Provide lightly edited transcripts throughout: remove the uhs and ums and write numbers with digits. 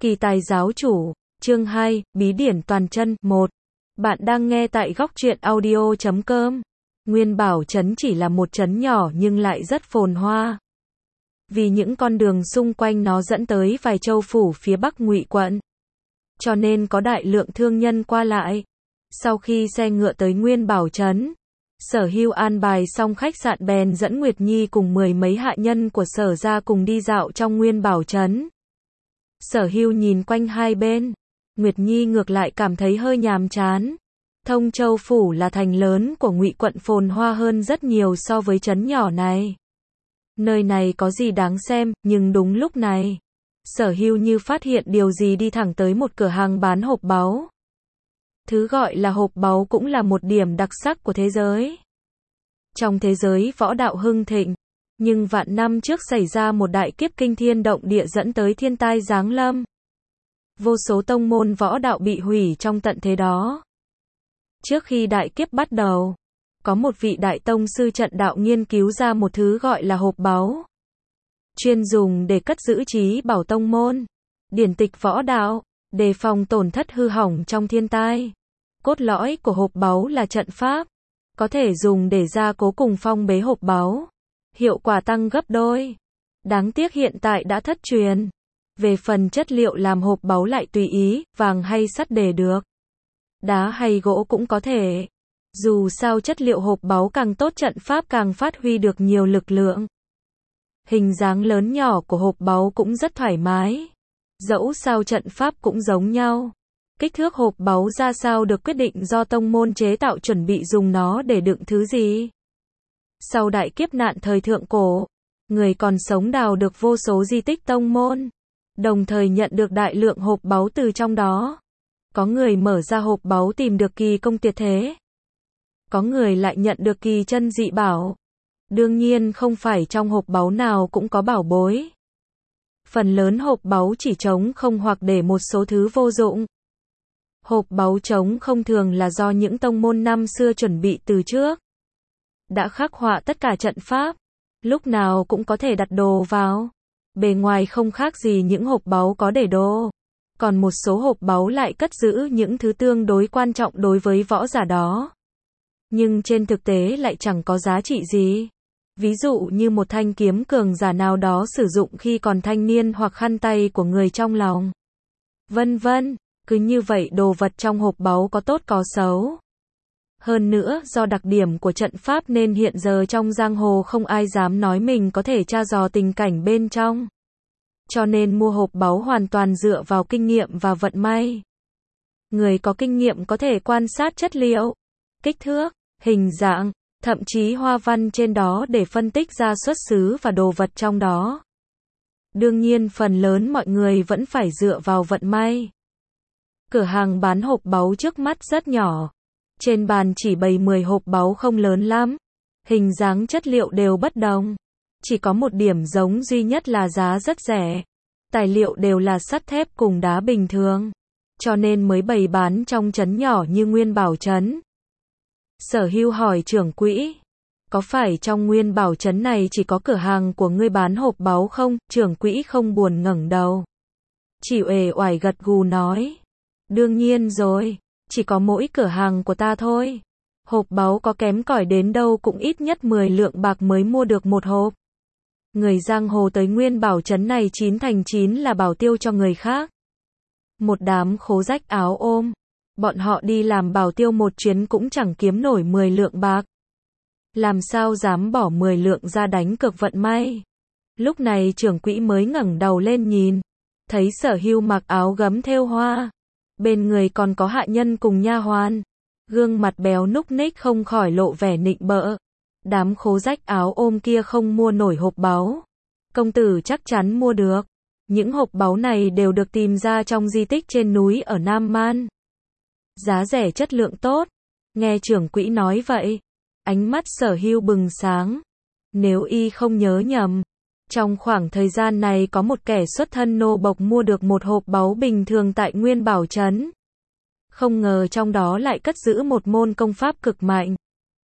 Kỳ tài giáo chủ, chương 2, bí điển toàn chân, 1. Bạn đang nghe tại góc truyện audio.com. Nguyên Bảo Trấn chỉ là một trấn nhỏ nhưng lại rất phồn hoa. Vì những con đường xung quanh nó dẫn tới vài châu phủ phía bắc Ngụy quận. Cho nên có đại lượng thương nhân qua lại. Sau khi xe ngựa tới Nguyên Bảo Trấn, Sở Hưu an bài xong khách sạn bèn dẫn Nguyệt Nhi cùng 10 mấy hạ nhân của Sở ra cùng đi dạo trong Nguyên Bảo Trấn. Sở Hưu nhìn quanh hai bên, Nguyệt Nhi ngược lại cảm thấy hơi nhàm chán. Thông Châu phủ là thành lớn của Ngụy quận, phồn hoa hơn rất nhiều so với trấn nhỏ này. Nơi này có gì đáng xem, nhưng đúng lúc này, Sở Hưu như phát hiện điều gì đi thẳng tới một cửa hàng bán hộp báu. Thứ gọi là hộp báu cũng là một điểm đặc sắc của thế giới. Trong thế giới võ đạo hưng thịnh, nhưng vạn năm trước xảy ra một đại kiếp kinh thiên động địa dẫn tới thiên tai giáng lâm. Vô số tông môn võ đạo bị hủy trong tận thế đó. Trước khi đại kiếp bắt đầu, có một vị đại tông sư trận đạo nghiên cứu ra một thứ gọi là hộp báu, chuyên dùng để cất giữ trí bảo tông môn, điển tịch võ đạo, đề phòng tổn thất hư hỏng trong thiên tai. Cốt lõi của hộp báu là trận pháp, có thể dùng để gia cố cùng phong bế hộp báu, hiệu quả tăng gấp đôi. Đáng tiếc hiện tại đã thất truyền. Về phần chất liệu làm hộp báu lại tùy ý, vàng hay sắt để được, đá hay gỗ cũng có thể. Dù sao chất liệu hộp báu càng tốt, trận pháp càng phát huy được nhiều lực lượng. Hình dáng lớn nhỏ của hộp báu cũng rất thoải mái. Dẫu sao trận pháp cũng giống nhau. Kích thước hộp báu ra sao được quyết định do tông môn chế tạo, chuẩn bị dùng nó để đựng thứ gì. Sau đại kiếp nạn thời thượng cổ, người còn sống đào được vô số di tích tông môn, đồng thời nhận được đại lượng hộp báu từ trong đó. Có người mở ra hộp báu tìm được kỳ công tuyệt thế, có người lại nhận được kỳ chân dị bảo. Đương nhiên không phải trong hộp báu nào cũng có bảo bối. Phần lớn hộp báu chỉ trống không hoặc để một số thứ vô dụng. Hộp báu trống không thường là do những tông môn năm xưa chuẩn bị từ trước, đã khắc họa tất cả trận pháp, lúc nào cũng có thể đặt đồ vào. Bề ngoài không khác gì những hộp báu có để đồ. Còn một số hộp báu lại cất giữ những thứ tương đối quan trọng đối với võ giả đó, nhưng trên thực tế lại chẳng có giá trị gì. Ví dụ như một thanh kiếm cường giả nào đó sử dụng khi còn thanh niên, hoặc khăn tay của người trong lòng, vân vân. Cứ như vậy đồ vật trong hộp báu có tốt có xấu. Hơn nữa, do đặc điểm của trận pháp nên hiện giờ trong giang hồ không ai dám nói mình có thể tra dò tình cảnh bên trong. Cho nên mua hộp báu hoàn toàn dựa vào kinh nghiệm và vận may. Người có kinh nghiệm có thể quan sát chất liệu, kích thước, hình dạng, thậm chí hoa văn trên đó để phân tích ra xuất xứ và đồ vật trong đó. Đương nhiên phần lớn mọi người vẫn phải dựa vào vận may. Cửa hàng bán hộp báu trước mắt rất nhỏ. Trên bàn chỉ bày 10 hộp báu không lớn lắm. Hình dáng chất liệu đều bất đồng. Chỉ có một điểm giống duy nhất là giá rất rẻ. Tài liệu đều là sắt thép cùng đá bình thường. Cho nên mới bày bán trong trấn nhỏ như Nguyên Bảo Trấn. Sở Hưu hỏi trưởng quỹ, có phải trong Nguyên Bảo Trấn này chỉ có cửa hàng của ngươi bán hộp báu không? Trưởng quỹ không buồn ngẩng đầu, chỉ uể oải gật gù nói, đương nhiên rồi, chỉ có mỗi cửa hàng của ta thôi. Hộp báu có kém cỏi đến đâu cũng ít nhất 10 lượng bạc mới mua được một hộp. Người giang hồ tới Nguyên Bảo Trấn này 9 thành 9 là bảo tiêu cho người khác. Một đám khố rách áo ôm. Bọn họ đi làm bảo tiêu một chuyến cũng chẳng kiếm nổi 10 lượng bạc. Làm sao dám bỏ 10 lượng ra đánh cược vận may. Lúc này trưởng quỹ mới ngẩng đầu lên nhìn, thấy Sở Hưu mặc áo gấm thêu hoa, bên người còn có hạ nhân cùng nha hoàn, gương mặt béo núc ních không khỏi lộ vẻ nịnh bợ. Đám khố rách áo ôm kia không mua nổi hộp báu, công tử chắc chắn mua được. Những hộp báu này đều được tìm ra trong di tích trên núi ở Nam Man, giá rẻ chất lượng tốt. Nghe trưởng quỹ nói vậy, ánh mắt Sở Hưu bừng sáng. Nếu y không nhớ nhầm, trong khoảng thời gian này có một kẻ xuất thân nô bộc mua được một hộp báu bình thường tại Nguyên Bảo Trấn. Không ngờ trong đó lại cất giữ một môn công pháp cực mạnh.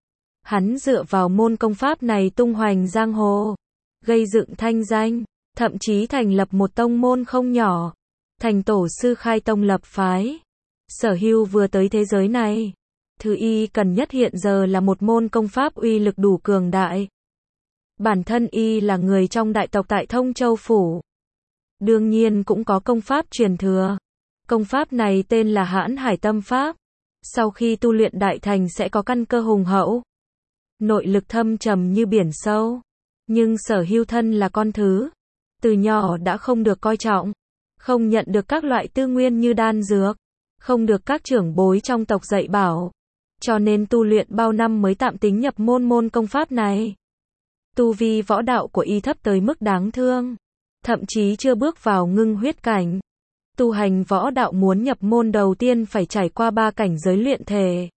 Hắn dựa vào môn công pháp này tung hoành giang hồ, gây dựng thanh danh, thậm chí thành lập một tông môn không nhỏ. thành tổ sư khai tông lập phái. Sở Hưu vừa tới thế giới này, thứ y cần nhất hiện giờ là một môn công pháp uy lực đủ cường đại. Bản thân y là người trong đại tộc tại Thông Châu Phủ. Đương nhiên cũng có công pháp truyền thừa. Công pháp này tên là Hãn Hải Tâm Pháp. Sau khi tu luyện đại thành sẽ có căn cơ hùng hậu. Nội lực thâm trầm như biển sâu. Nhưng Sở Hưu thân là con thứ. Từ nhỏ đã không được coi trọng. Không nhận được các loại tư nguyên như đan dược. Không được các trưởng bối trong tộc dạy bảo. Cho nên tu luyện bao năm mới tạm tính nhập môn công pháp này. Tu vi võ đạo của y thấp tới mức đáng thương. Thậm chí chưa bước vào ngưng huyết cảnh. Tu hành võ đạo muốn nhập môn đầu tiên phải trải qua 3 cảnh giới luyện thể.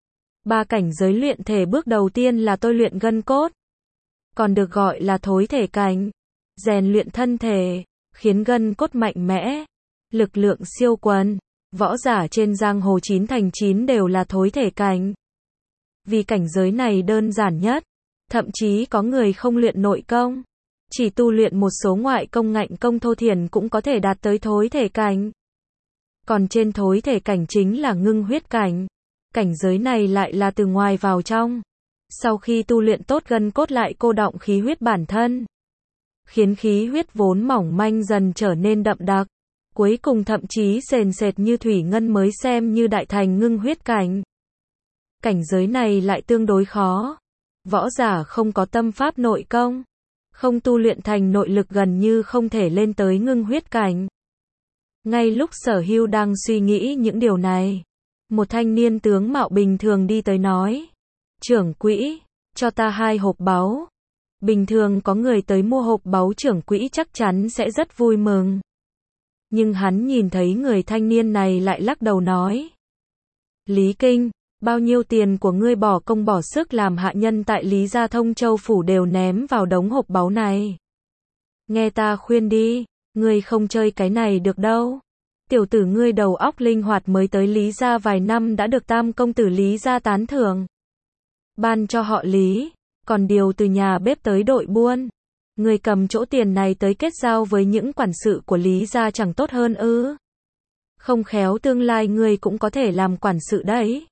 3 cảnh giới luyện thể bước đầu tiên là tôi luyện gân cốt. Còn được gọi là thối thể cảnh. Rèn luyện thân thể, khiến gân cốt mạnh mẽ. Lực lượng siêu quần. Võ giả trên giang hồ 9 thành 9 đều là thối thể cảnh. Vì cảnh giới này đơn giản nhất. Thậm chí có người không luyện nội công. Chỉ tu luyện một số ngoại công ngạnh công thô thiển cũng có thể đạt tới thối thể cảnh. Còn trên thối thể cảnh chính là ngưng huyết cảnh. Cảnh giới này lại là từ ngoài vào trong. Sau khi tu luyện tốt gân cốt lại cô đọng khí huyết bản thân. Khiến khí huyết vốn mỏng manh dần trở nên đậm đặc. Cuối cùng thậm chí sền sệt như thủy ngân mới xem như đại thành ngưng huyết cảnh. Cảnh giới này lại tương đối khó. Võ giả không có tâm pháp nội công. Không tu luyện thành nội lực gần như không thể lên tới ngưng huyết cảnh. Ngay lúc Sở Hưu đang suy nghĩ những điều này, một thanh niên tướng mạo bình thường đi tới nói: "Trưởng quỹ, cho ta 2 hộp báu." Bình thường có người tới mua hộp báu trưởng quỹ chắc chắn sẽ rất vui mừng. Nhưng hắn nhìn thấy người thanh niên này lại lắc đầu nói: "Lý Kinh, bao nhiêu tiền của ngươi bỏ công bỏ sức làm hạ nhân tại Lý gia Thông Châu Phủ đều ném vào đống hộp báu này. Nghe ta khuyên đi, ngươi không chơi cái này được đâu. Tiểu tử ngươi đầu óc linh hoạt mới tới Lý gia vài năm đã được tam công tử Lý gia tán thưởng. Ban cho họ Lý, còn điều từ nhà bếp tới đội buôn. Ngươi cầm chỗ tiền này tới kết giao với những quản sự của Lý gia chẳng tốt hơn ư? Không khéo tương lai ngươi cũng có thể làm quản sự đấy."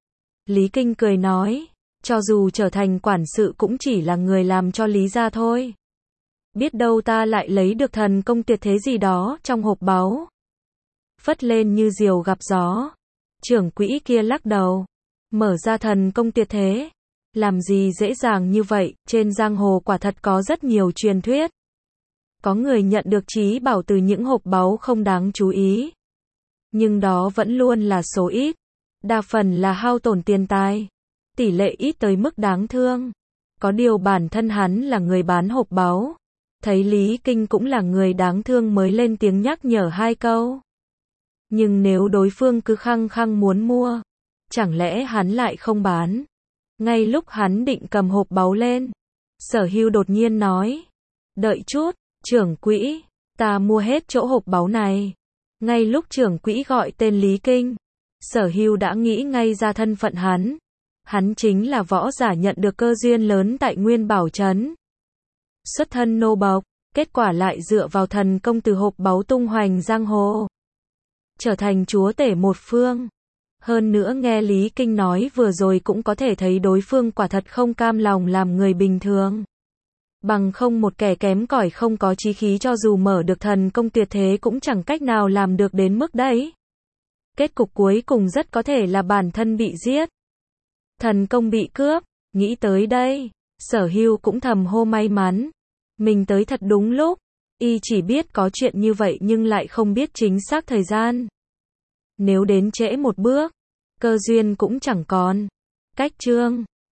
Lý Kinh cười nói: "Cho dù trở thành quản sự cũng chỉ là người làm cho Lý gia thôi. Biết đâu ta lại lấy được thần công tuyệt thế gì đó trong hộp báu." Phất lên như diều gặp gió. Trưởng quỹ kia lắc đầu: "Mở ra thần công tuyệt thế? Làm gì dễ dàng như vậy, trên giang hồ quả thật có rất nhiều truyền thuyết. Có người nhận được trí bảo từ những hộp báu không đáng chú ý. Nhưng đó vẫn luôn là số ít. Đa phần là hao tổn tiền tài. Tỷ lệ ít tới mức đáng thương. Có điều bản thân hắn là người bán hộp báu. Thấy Lý Kinh cũng là người đáng thương mới lên tiếng nhắc nhở 2 câu. Nhưng nếu đối phương cứ khăng khăng muốn mua, chẳng lẽ hắn lại không bán?" Ngay lúc hắn định cầm hộp báu lên, Sở Hưu đột nhiên nói: "Đợi chút, trưởng quỹ, ta mua hết chỗ hộp báu này." Ngay lúc trưởng quỹ gọi tên Lý Kinh, Sở Hưu đã nghĩ ngay ra thân phận hắn. Hắn chính là võ giả nhận được cơ duyên lớn tại Nguyên Bảo Trấn. Xuất thân nô bộc, kết quả lại dựa vào thần công từ hộp báu tung hoành giang hồ. Trở thành chúa tể một phương. Hơn nữa nghe Lý Kinh nói vừa rồi cũng có thể thấy đối phương quả thật không cam lòng làm người bình thường. Bằng không một kẻ kém cỏi không có chí khí cho dù mở được thần công tuyệt thế cũng chẳng cách nào làm được đến mức đấy. Kết cục cuối cùng rất có thể là bản thân bị giết. Thần công bị cướp, nghĩ tới đây, Sở Hưu cũng thầm hô may mắn. Mình tới thật đúng lúc, y chỉ biết có chuyện như vậy nhưng lại không biết chính xác thời gian. Nếu đến trễ một bước, cơ duyên cũng chẳng còn. Cách chương